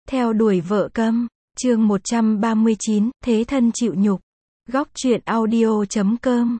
Theo đuổi vợ câm, chương 139, thế thân chịu nhục. Góc truyện audio.com.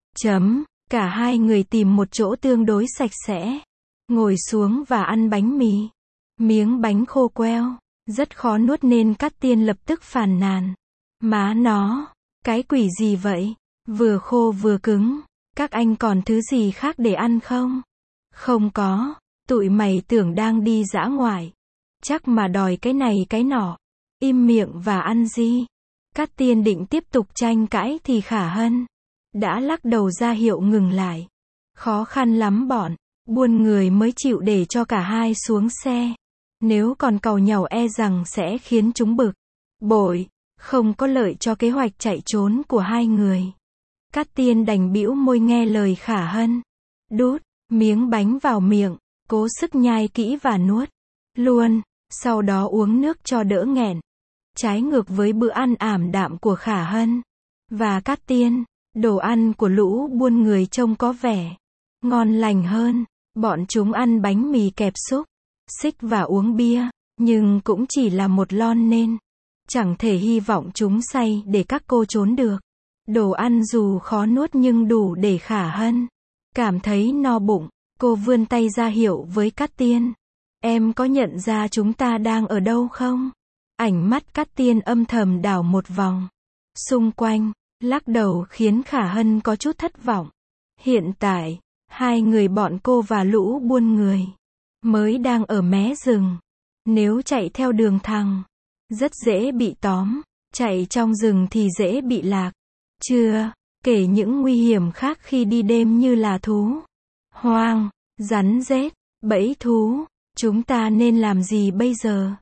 Cả hai người tìm một chỗ tương đối sạch sẽ, ngồi xuống và ăn bánh mì. Miếng bánh khô queo, rất khó nuốt nên Cát Tiên lập tức phàn nàn. Má nó, cái quỷ gì vậy? Vừa khô vừa cứng, các anh còn thứ gì khác để ăn không? Không có, tụi mày tưởng đang đi dã ngoại. Chắc mà đòi cái này cái nọ. Im miệng và ăn gì. Cát Tiên định tiếp tục tranh cãi thì Khả Hân đã lắc đầu ra hiệu ngừng lại. Khó khăn lắm bọn buôn người mới chịu để cho cả hai xuống xe. Nếu còn càu nhàu e rằng sẽ khiến chúng bực bội, không có lợi cho kế hoạch chạy trốn của hai người. Cát Tiên đành bĩu môi nghe lời Khả Hân. Đút miếng bánh vào miệng, cố sức nhai kỹ và nuốt luôn, sau đó uống nước cho đỡ nghẹn. Trái ngược với bữa ăn ảm đạm của Khả Hân và Cát Tiên, đồ ăn của lũ buôn người trông có vẻ ngon lành hơn. Bọn chúng ăn bánh mì kẹp xúc xích và uống bia, nhưng cũng chỉ là một lon nên chẳng thể hy vọng chúng say để các cô trốn được. Đồ ăn dù khó nuốt nhưng đủ để Khả Hân cảm thấy no bụng. Cô vươn tay ra hiệu với Cát Tiên. Em có nhận ra chúng ta đang ở đâu không? Ánh mắt Cát Tiên âm thầm đảo một vòng xung quanh, lắc đầu khiến Khả Hân có chút thất vọng. Hiện tại, hai người bọn cô và lũ buôn người mới đang ở mé rừng. Nếu chạy theo đường thẳng, rất dễ bị tóm. Chạy trong rừng thì dễ bị lạc. Chưa kể những nguy hiểm khác khi đi đêm như là thú hoang, rắn rết, bẫy thú. Chúng ta nên làm gì bây giờ?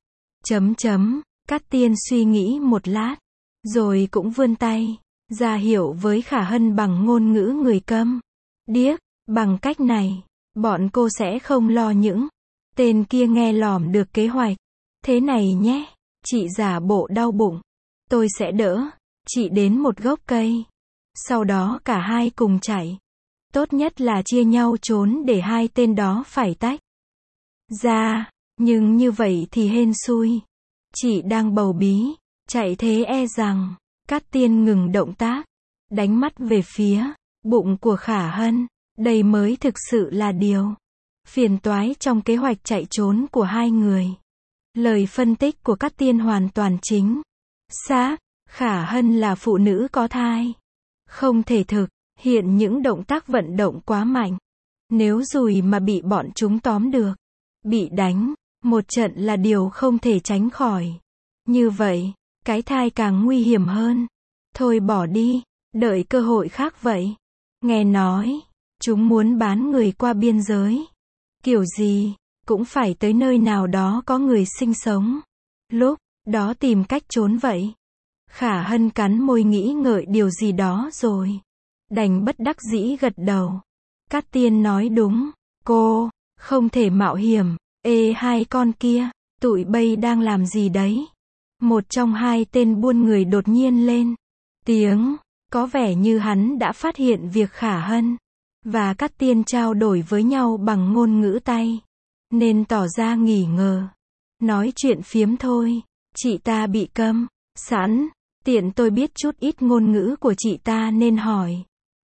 Cát Tiên suy nghĩ một lát, rồi cũng vươn tay ra hiệu với Khả Hân bằng ngôn ngữ người câm điếc. Bằng cách này, bọn cô sẽ không lo những tên kia nghe lỏm được kế hoạch. Thế này nhé, chị giả bộ đau bụng, tôi sẽ đỡ chị đến một gốc cây. Sau đó cả hai cùng chạy. Tốt nhất là chia nhau trốn để hai tên đó phải tách ra, nhưng như vậy thì hên xui. Chị đang bầu bí, chạy thế e rằng. Cát Tiên ngừng động tác, đánh mắt về phía bụng của Khả Hân. Đây mới thực sự là điều phiền toái trong kế hoạch chạy trốn của hai người. Lời phân tích của Cát Tiên hoàn toàn chính xác. Khả Hân là phụ nữ có thai, không thể thực hiện những động tác vận động quá mạnh. Nếu rùi mà bị bọn chúng tóm được, bị đánh một trận là điều không thể tránh khỏi. Như vậy, cái thai càng nguy hiểm hơn. Thôi bỏ đi, đợi cơ hội khác vậy. Nghe nói, chúng muốn bán người qua biên giới. Kiểu gì, cũng phải tới nơi nào đó có người sinh sống. Lúc đó tìm cách trốn vậy. Khả Hân cắn môi nghĩ ngợi điều gì đó rồi đành bất đắc dĩ gật đầu. Cát Tiên nói đúng, cô không thể mạo hiểm. Ê hai con kia, tụi bay đang làm gì đấy? Một trong hai tên buôn người đột nhiên lên tiếng, có vẻ như hắn đã phát hiện việc Khả Hân và Cát Tiên trao đổi với nhau bằng ngôn ngữ tay, nên tỏ ra nghi ngờ. Nói chuyện phiếm thôi, chị ta bị câm sẵn, tiện tôi biết chút ít ngôn ngữ của chị ta nên hỏi.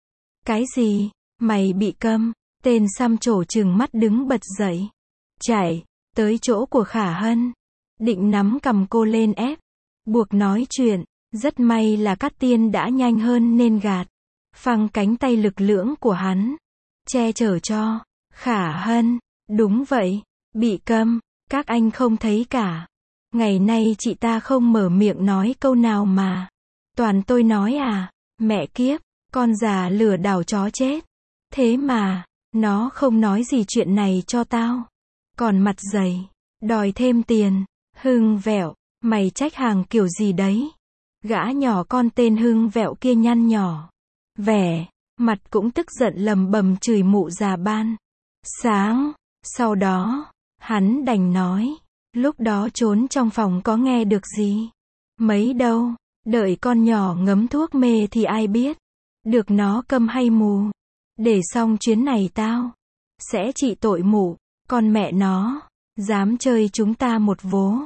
Cái gì? Mày bị câm? Tên xăm trổ trừng mắt đứng bật dậy, chạy tới chỗ của Khả Hân, định nắm cầm cô lên ép buộc nói chuyện. Rất may là Cát Tiên đã nhanh hơn nên gạt phăng cánh tay lực lưỡng của hắn, che chở cho Khả Hân. Đúng vậy, bị câm, các anh không thấy cả. Ngày nay chị ta không mở miệng nói câu nào mà toàn tôi nói à? Mẹ kiếp, con già lừa đảo chó chết. Thế mà nó không nói gì chuyện này cho tao, còn mặt dày đòi thêm tiền. Hưng Vẹo, mày trách hàng kiểu gì đấy? Gã nhỏ con tên Hưng Vẹo kia nhăn nhỏ vẻ mặt cũng tức giận lầm bầm chửi mụ già ban sáng. Sau đó hắn đành nói, lúc đó trốn trong phòng có nghe được gì mấy đâu. Đợi con nhỏ ngấm thuốc mê thì ai biết được nó câm hay mù. Để xong chuyến này tao sẽ trị tội mụ con mẹ nó dám chơi chúng ta một vố.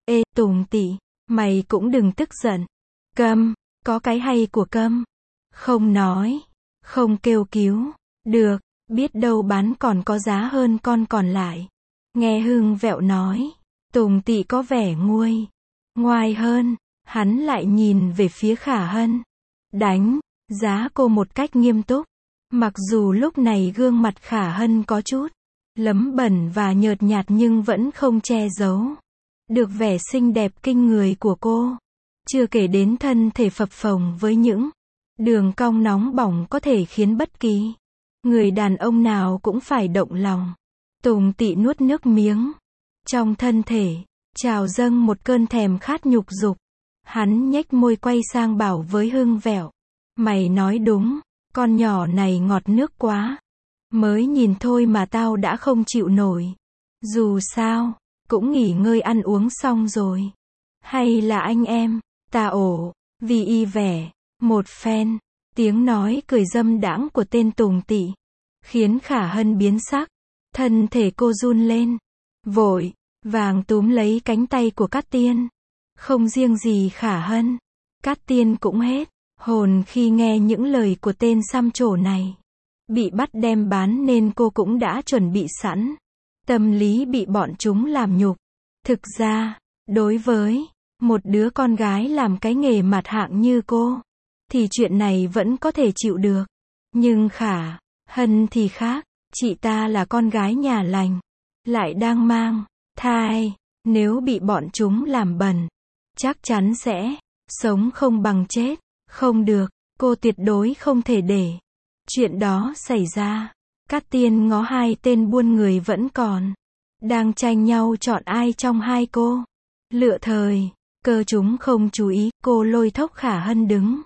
Ê, Tùng Tị, mày cũng đừng tức giận. Câm, có cái hay của câm. Không nói, không kêu cứu. Được, biết đâu bán còn có giá hơn con còn lại. Nghe Hưng Vẹo nói, Tùng Tị có vẻ nguôi ngoai hơn, hắn lại nhìn về phía Khả Hân. Đánh giá cô một cách nghiêm túc. Mặc dù lúc này gương mặt Khả Hân có chút lấm bẩn và nhợt nhạt nhưng vẫn không che giấu được vẻ xinh đẹp kinh người của cô. Chưa kể đến thân thể phập phồng với những đường cong nóng bỏng có thể khiến bất kỳ người đàn ông nào cũng phải động lòng. Tùng Tị nuốt nước miếng. Trong thân thể trào dâng một cơn thèm khát nhục dục. Hắn nhếch môi quay sang bảo với Hưng Vẹo. Mày nói đúng, con nhỏ này ngọt nước quá. Mới nhìn thôi mà tao đã không chịu nổi. Dù sao, cũng nghỉ ngơi ăn uống xong rồi. Hay là anh em, ta ổ, vì y vẻ, một phen, tiếng nói cười dâm đãng của tên Tùng Tị khiến Khả Hân biến sắc. Thân thể cô run lên, vội vàng túm lấy cánh tay của Cát Tiên. Không riêng gì Khả Hân, Cát Tiên cũng hết hồn khi nghe những lời của tên xăm trổ này. Bị bắt đem bán nên cô cũng đã chuẩn bị sẵn tâm lý bị bọn chúng làm nhục. Thực ra, đối với một đứa con gái làm cái nghề mặt hạng như cô, thì chuyện này vẫn có thể chịu được. Nhưng Khả Hân thì khác, chị ta là con gái nhà lành, lại đang mang thai, nếu bị bọn chúng làm bẩn, chắc chắn sẽ sống không bằng chết. Không được, cô tuyệt đối không thể để chuyện đó xảy ra. Cát Tiên ngó hai tên buôn người vẫn còn đang tranh nhau chọn ai trong hai cô. Lựa thời cơ chúng không chú ý, cô lôi thốc Khả Hân đứng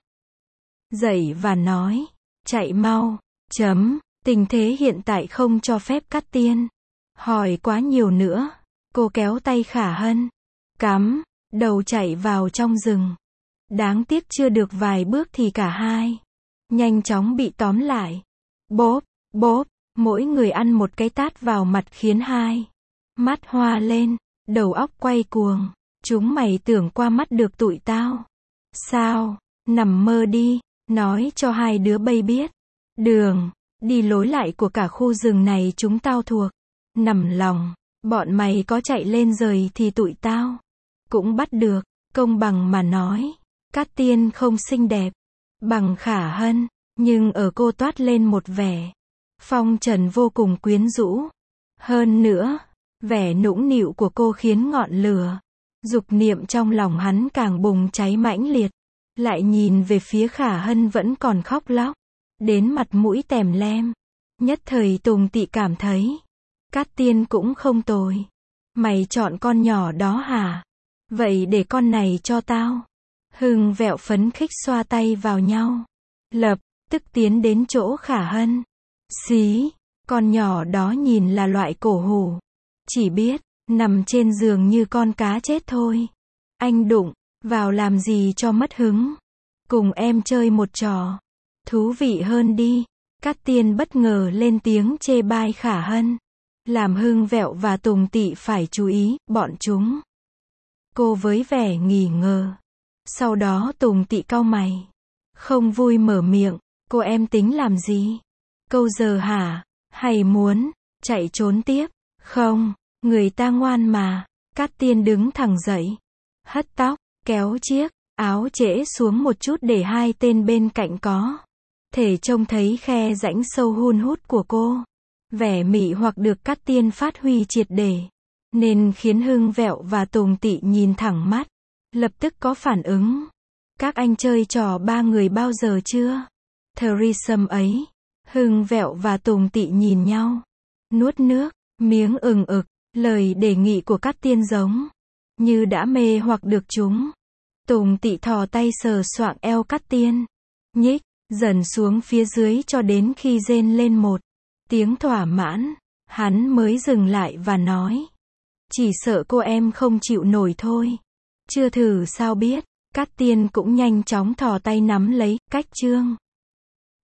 dậy và nói, chạy mau. Tình thế hiện tại không cho phép Cát Tiên hỏi quá nhiều nữa. Cô kéo tay Khả Hân, cắm đầu chạy vào trong rừng. Đáng tiếc chưa được vài bước thì cả hai nhanh chóng bị tóm lại. Bốp, bốp, mỗi người ăn một cái tát vào mặt khiến hai mắt hoa lên, đầu óc quay cuồng. Chúng mày tưởng qua mắt được tụi tao sao? Nằm mơ đi. Nói cho hai đứa bay biết đường đi lối lại của cả khu rừng này chúng tao thuộc. Nằm lòng, bọn mày có chạy lên rời thì tụi tao cũng bắt được. Công bằng mà nói, Cát Tiên không xinh đẹp bằng Khả Hân, nhưng ở cô toát lên một vẻ phong trần vô cùng quyến rũ. Hơn nữa, vẻ nũng nịu của cô khiến ngọn lửa dục niệm trong lòng hắn càng bùng cháy mãnh liệt. Lại nhìn về phía Khả Hân vẫn còn khóc lóc đến mặt mũi tèm lem. Nhất thời Tùng Tị cảm thấy Cát Tiên cũng không tồi. Mày chọn con nhỏ đó hả? Vậy để con này cho tao. Hưng Vẹo phấn khích xoa tay vào nhau, lập tức tiến đến chỗ Khả Hân. Xí, con nhỏ đó nhìn là loại cổ hủ, chỉ biết nằm trên giường như con cá chết thôi. Anh đụng vào làm gì cho mất hứng. Cùng em chơi một trò thú vị hơn đi. Cát Tiên bất ngờ lên tiếng chê bai Khả Hân, làm Hưng Vẹo và Tùng Tị phải chú ý. Bọn chúng cô với vẻ nghi ngờ. Sau đó Tùng Tị cau mày, không vui mở miệng. Cô em tính làm gì? Câu giờ hả? Hay muốn chạy trốn tiếp? Không, người ta ngoan mà. Cát Tiên đứng thẳng dậy, hất tóc, kéo chiếc áo trễ xuống một chút để hai tên bên cạnh có thể trông thấy khe rãnh sâu hun hút của cô. Vẻ mị hoặc được Cát Tiên phát huy triệt để, nên khiến Hưng Vẹo và Tùng Tị nhìn thẳng mắt, lập tức có phản ứng. Các anh chơi trò ba người bao giờ chưa? Threesome ấy. Hưng Vẹo và Tùng Tị nhìn nhau, nuốt nước miếng ừng ực. Lời đề nghị của Cát Tiên giống như đã mê hoặc được chúng. Tùng Tị thò tay sờ soạng eo Cát Tiên, nhích dần xuống phía dưới cho đến khi rên lên một tiếng thỏa mãn, hắn mới dừng lại và nói, chỉ sợ cô em không chịu nổi thôi. Chưa thử sao biết. Cát Tiên cũng nhanh chóng thò tay nắm lấy cách chương